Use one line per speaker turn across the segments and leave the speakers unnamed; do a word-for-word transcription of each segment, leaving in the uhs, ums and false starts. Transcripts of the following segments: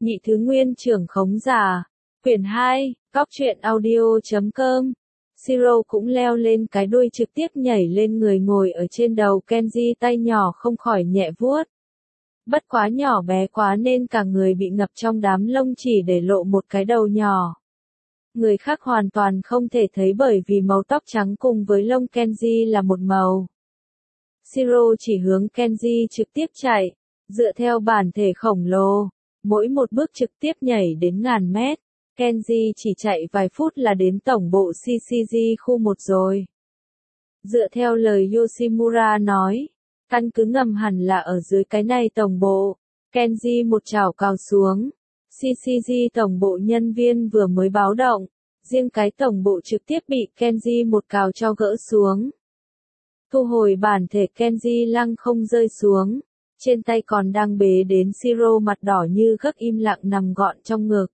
Nhị thứ nguyên trưởng khống giả. Quyển hai, góc truyện audio chấm com. Shiro cũng leo lên cái đuôi trực tiếp nhảy lên người ngồi ở trên đầu Kenji, tay nhỏ không khỏi nhẹ vuốt. Bất quá nhỏ bé quá nên cả người bị ngập trong đám lông, chỉ để lộ một cái đầu nhỏ. Người khác hoàn toàn không thể thấy bởi vì màu tóc trắng cùng với lông Kenji là một màu. Shiro chỉ hướng Kenji trực tiếp chạy, dựa theo bản thể khổng lồ, mỗi một bước trực tiếp nhảy đến ngàn mét. Kenji chỉ chạy vài phút là đến tổng bộ xê xê giê khu một rồi. Dựa theo lời Yoshimura nói, căn cứ ngầm hẳn là ở dưới cái này tổng bộ. Kenji một chảo cào xuống. xê xê giê tổng bộ nhân viên vừa mới báo động, riêng cái tổng bộ trực tiếp bị Kenji một cào cho gỡ xuống. Thu hồi bản thể, Kenji lăng không rơi xuống, trên tay còn đang bế đến Shiro mặt đỏ như gấc im lặng nằm gọn trong ngực.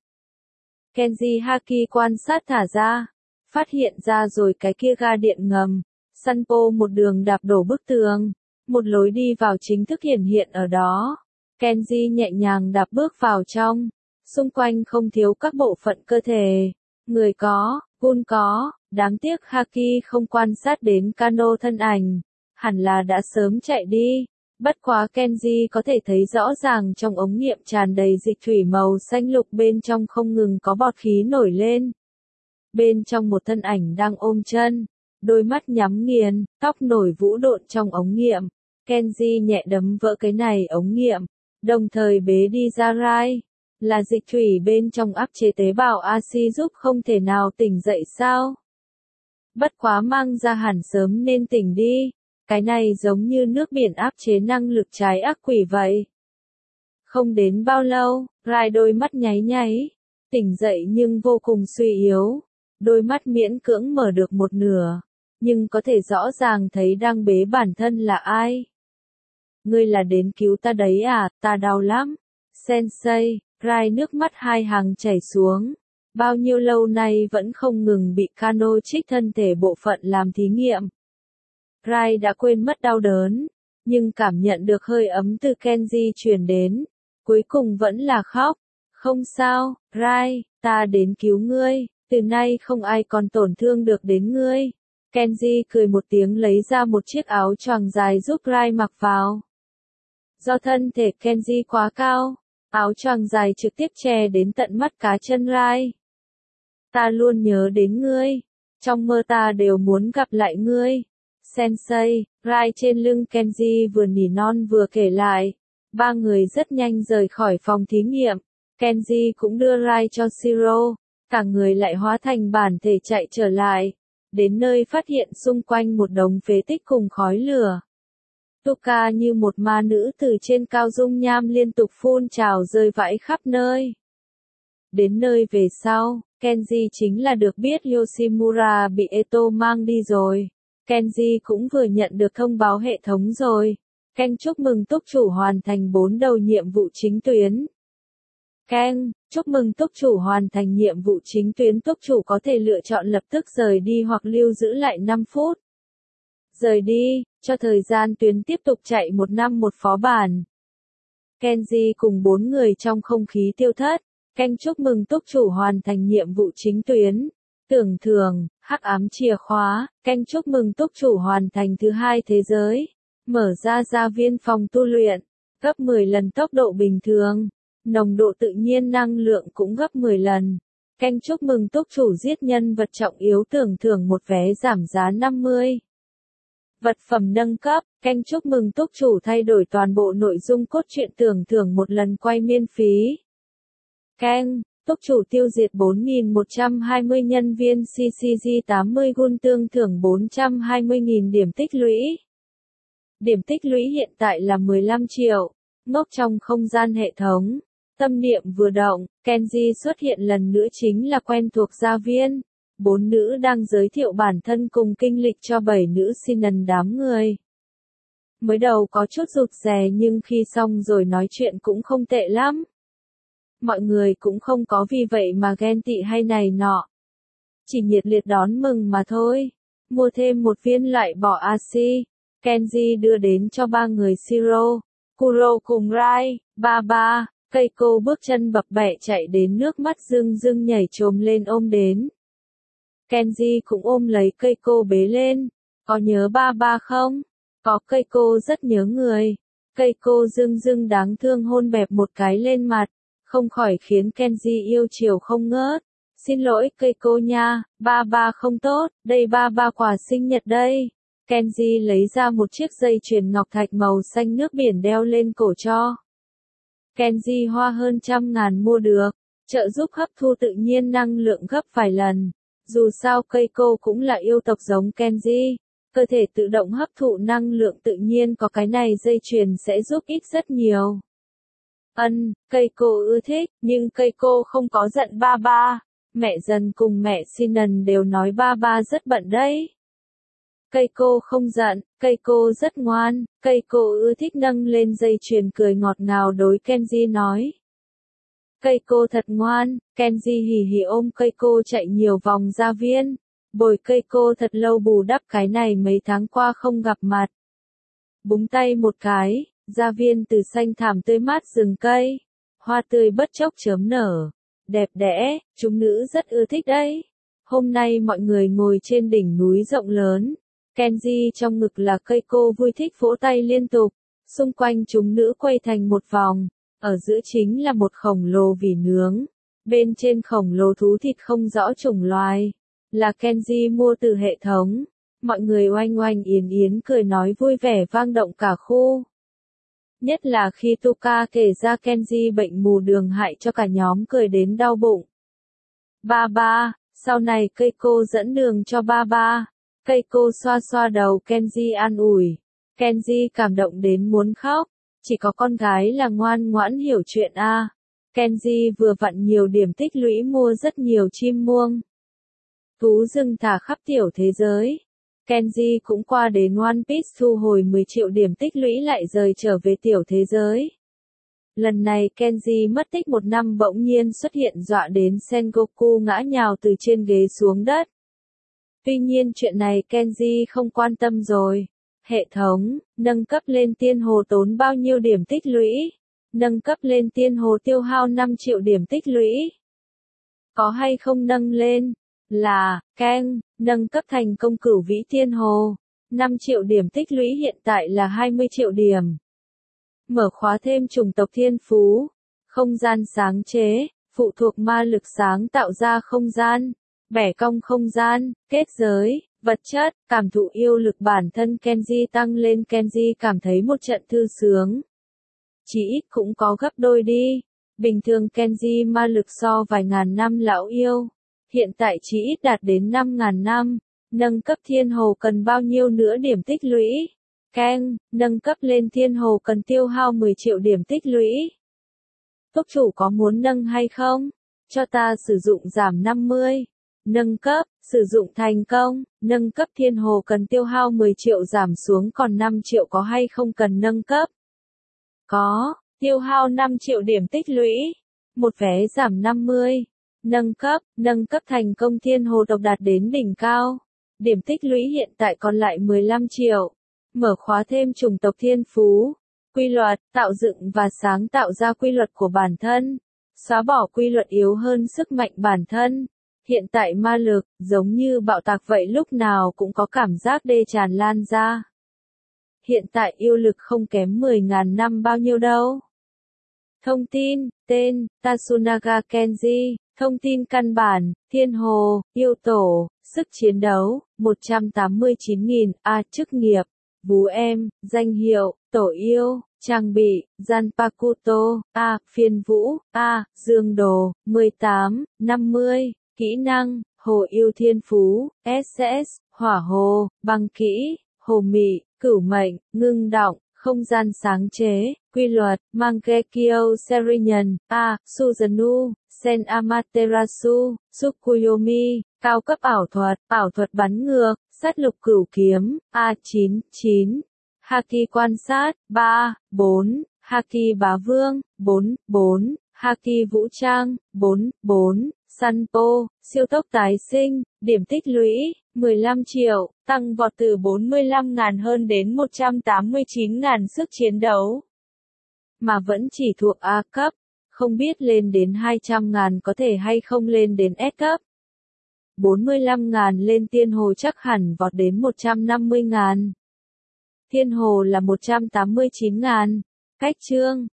Kenji Haki quan sát thả ra, phát hiện ra rồi cái kia ga điện ngầm. Sanpo một đường đạp đổ bức tường, một lối đi vào chính thức hiển hiện ở đó. Kenji nhẹ nhàng đạp bước vào trong, xung quanh không thiếu các bộ phận cơ thể. Người có, gun có, đáng tiếc Haki không quan sát đến Kano thân ảnh, hẳn là đã sớm chạy đi. Bất quá Kenji có thể thấy rõ ràng trong ống nghiệm tràn đầy dịch thủy màu xanh lục, bên trong không ngừng có bọt khí nổi lên. Bên trong một thân ảnh đang ôm chân, đôi mắt nhắm nghiền, tóc nổi vũ độn trong ống nghiệm. Kenji nhẹ đấm vỡ cái này ống nghiệm, đồng thời bế đi ra Rai. Là dịch thủy bên trong áp chế tế bào axi giúp không thể nào tỉnh dậy sao? Bất quá mang ra hẳn sớm nên tỉnh đi. Cái này giống như nước biển áp chế năng lực trái ác quỷ vậy. Không đến bao lâu, Rai đôi mắt nháy nháy, tỉnh dậy nhưng vô cùng suy yếu. Đôi mắt miễn cưỡng mở được một nửa, nhưng có thể rõ ràng thấy đang bế bản thân là ai. Ngươi là đến cứu ta đấy à, ta đau lắm. Sensei, Rai nước mắt hai hàng chảy xuống. Bao nhiêu lâu nay vẫn không ngừng bị Kano trích thân thể bộ phận làm thí nghiệm. Rai đã quên mất đau đớn, nhưng cảm nhận được hơi ấm từ Kenji truyền đến, cuối cùng vẫn là khóc. Không sao, Rai, ta đến cứu ngươi, từ nay không ai còn tổn thương được đến ngươi. Kenji cười một tiếng lấy ra một chiếc áo choàng dài giúp Rai mặc vào. Do thân thể Kenji quá cao, áo choàng dài trực tiếp che đến tận mắt cá chân Rai. Ta luôn nhớ đến ngươi, trong mơ ta đều muốn gặp lại ngươi. Sensei, Rai trên lưng Kenji vừa nỉ non vừa kể lại. Ba người rất nhanh rời khỏi phòng thí nghiệm. Kenji cũng đưa Rai cho Shiro, cả người lại hóa thành bản thể chạy trở lại. Đến nơi phát hiện xung quanh một đống phế tích cùng khói lửa. Tuka như một ma nữ từ trên cao dung nham liên tục phun trào rơi vãi khắp nơi. Đến nơi về sau, Kenji chính là được biết Yoshimura bị Eto mang đi rồi. Kenji cũng vừa nhận được thông báo hệ thống rồi. Ken chúc mừng túc chủ hoàn thành bốn đầu nhiệm vụ chính tuyến. Ken, chúc mừng túc chủ hoàn thành nhiệm vụ chính tuyến. Túc chủ có thể lựa chọn lập tức rời đi hoặc lưu giữ lại năm phút. Rời đi, cho thời gian tuyến tiếp tục chạy một năm một phó bản. Kenji cùng bốn người trong không khí tiêu thất. Ken chúc mừng túc chủ hoàn thành nhiệm vụ chính tuyến. Tưởng thường, hắc ám chìa khóa. Ken chúc mừng túc chủ hoàn thành thứ hai thế giới. Mở ra gia viên phòng tu luyện. Gấp mười lần tốc độ bình thường. Nồng độ tự nhiên năng lượng cũng gấp mười lần. Ken chúc mừng túc chủ giết nhân vật trọng yếu, tưởng thưởng một vé giảm giá năm mươi. Vật phẩm nâng cấp. Ken chúc mừng túc chủ thay đổi toàn bộ nội dung cốt truyện, tưởng thưởng một lần quay miễn phí. Ken, túc chủ tiêu diệt bốn nghìn một trăm hai mươi nhân viên xê xê giê tám mươi gun, tương thưởng bốn trăm hai mươi nghìn điểm tích lũy. Điểm tích lũy hiện tại là mười lăm triệu. Ngốc trong không gian hệ thống. Tâm niệm vừa động, Kenji xuất hiện lần nữa, chính là quen thuộc gia viên. Bốn nữ đang giới thiệu bản thân cùng kinh lịch cho bảy nữ Sinan đám người. Mới đầu có chút rụt rè nhưng khi xong rồi nói chuyện cũng không tệ lắm. Mọi người cũng không có vì vậy mà ghen tị hay này nọ. Chỉ nhiệt liệt đón mừng mà thôi. Mua thêm một viên loại bỏ axi. Kenji đưa đến cho ba người Shiro, Kuro cùng Rai. Ba ba, Keiko bước chân bập bẹ chạy đến, nước mắt rưng rưng nhảy trồm lên ôm đến. Kenji cũng ôm lấy Keiko bế lên. Có nhớ ba ba không? Có, Keiko rất nhớ người. Keiko rưng rưng đáng thương hôn bẹp một cái lên mặt, không khỏi khiến Kenji yêu chiều không ngớt. Xin lỗi Keiko nha, ba ba không tốt, đây ba ba quà sinh nhật đây. Kenji lấy ra một chiếc dây chuyền ngọc thạch màu xanh nước biển đeo lên cổ cho. Kenji hoa hơn trăm ngàn mua được, trợ giúp hấp thu tự nhiên năng lượng gấp vài lần. Dù sao Keiko cũng là yêu tộc giống Kenji, cơ thể tự động hấp thụ năng lượng tự nhiên, có cái này dây chuyền sẽ giúp ích rất nhiều. Ân, Keiko ưa thích, nhưng Keiko không có giận ba ba. Mẹ Dần cùng mẹ Sinan đều nói ba ba rất bận đấy. Keiko không giận, Keiko rất ngoan, Keiko ưa thích nâng lên dây chuyền cười ngọt ngào đối Kenji nói. Keiko thật ngoan, Kenji hì hì ôm Keiko chạy nhiều vòng gia viên, bồi Keiko thật lâu bù đắp cái này mấy tháng qua không gặp mặt. Búng tay một cái, gia viên từ xanh thảm tươi mát rừng cây, hoa tươi bất chốc chớm nở, đẹp đẽ, chúng nữ rất ưa thích đấy. Hôm nay mọi người ngồi trên đỉnh núi rộng lớn, Kenji trong ngực là Keiko vui thích vỗ tay liên tục, xung quanh chúng nữ quay thành một vòng, ở giữa chính là một khổng lồ vỉ nướng, bên trên khổng lồ thú thịt không rõ chủng loài, là Kenji mua từ hệ thống. Mọi người oanh oanh yến yến cười nói vui vẻ vang động cả khu. Nhất là khi Tuka kể ra Kenji bệnh mù đường hại cho cả nhóm cười đến đau bụng. Ba ba, sau này Keiko dẫn đường cho ba ba. Keiko xoa xoa đầu Kenji an ủi. Kenji cảm động đến muốn khóc. Chỉ có con gái là ngoan ngoãn hiểu chuyện a. À. Kenji vừa vặn nhiều điểm tích lũy mua rất nhiều chim muông. Thú rừng thả khắp tiểu thế giới. Kenji cũng qua đến One Piece thu hồi mười triệu điểm tích lũy lại rời trở về tiểu thế giới. Lần này Kenji mất tích một năm bỗng nhiên xuất hiện dọa đến Sengoku ngã nhào từ trên ghế xuống đất. Tuy nhiên chuyện này Kenji không quan tâm rồi. Hệ thống, nâng cấp lên tiên hồ tốn bao nhiêu điểm tích lũy? Nâng cấp lên tiên hồ tiêu hao năm triệu điểm tích lũy. Có hay không nâng lên? Là, Ken, nâng cấp thành công cửu vĩ tiên hồ. năm triệu điểm tích lũy hiện tại là hai mươi triệu điểm. Mở khóa thêm chủng tộc thiên phú. Không gian sáng chế, phụ thuộc ma lực sáng tạo ra không gian. Bẻ cong không gian, kết giới, vật chất, cảm thụ yêu lực bản thân Kenji tăng lên. Kenji cảm thấy một trận thư sướng. Chỉ ít cũng có gấp đôi đi. Bình thường Kenji ma lực so vài ngàn năm lão yêu. Hiện tại chỉ ít đạt đến năm ngàn năm. Nâng cấp thiên hồ cần bao nhiêu nữa điểm tích lũy? Ken, nâng cấp lên thiên hồ cần tiêu hao mười triệu điểm tích lũy. Túc chủ có muốn nâng hay không? Cho ta sử dụng giảm năm mươi. Nâng cấp, sử dụng thành công, nâng cấp thiên hồ cần tiêu hao mười triệu giảm xuống còn năm triệu, có hay không cần nâng cấp? Có, tiêu hao năm triệu điểm tích lũy. Một vé giảm năm mươi. Nâng cấp, nâng cấp thành công thiên hồ tộc đạt đến đỉnh cao. Điểm tích lũy hiện tại còn lại mười lăm triệu. Mở khóa thêm chủng tộc thiên phú. Quy luật, tạo dựng và sáng tạo ra quy luật của bản thân. Xóa bỏ quy luật yếu hơn sức mạnh bản thân. Hiện tại ma lực, giống như bạo tạc vậy, lúc nào cũng có cảm giác đê tràn lan ra. Hiện tại yêu lực không kém mười ngàn năm bao nhiêu đâu. Thông tin, tên, Tatsunaga Kenji. Thông tin căn bản, thiên hồ, yêu tổ, sức chiến đấu, một trăm tám mươi chín nghìn, A, chức nghiệp, vú em, danh hiệu, tổ yêu, trang bị, Zanpakuto, A, phiên vũ, A, dương đồ, mười tám, năm mươi, kỹ năng, hồ yêu thiên phú, ét ét, hỏa hồ, băng kỹ, hồ mị, cửu mệnh, ngưng động, không gian sáng chế, quy luật, Mangekyo Serinian, A, Suzanu, Sen Amaterasu, Tsukuyomi, cao cấp ảo thuật, ảo thuật bắn ngược, sát lục cửu kiếm, A chín chín, Haki quan sát, ba, bốn, Haki bá vương, bốn, bốn, Haki vũ trang, bốn, bốn, Sanpo, siêu tốc tái sinh, điểm tích lũy, mười lăm triệu, tăng vọt từ bốn mươi lăm ngàn hơn đến một trăm tám mươi chín ngàn sức chiến đấu. Mà vẫn chỉ thuộc A cấp. không biết lên đến hai trăm ngàn có thể hay không lên đến S cấp. bốn mươi lăm ngàn lên Thiên Hồ chắc hẳn vọt đến một trăm năm mươi ngàn. Thiên Hồ là một trăm tám mươi chín ngàn. Cách chương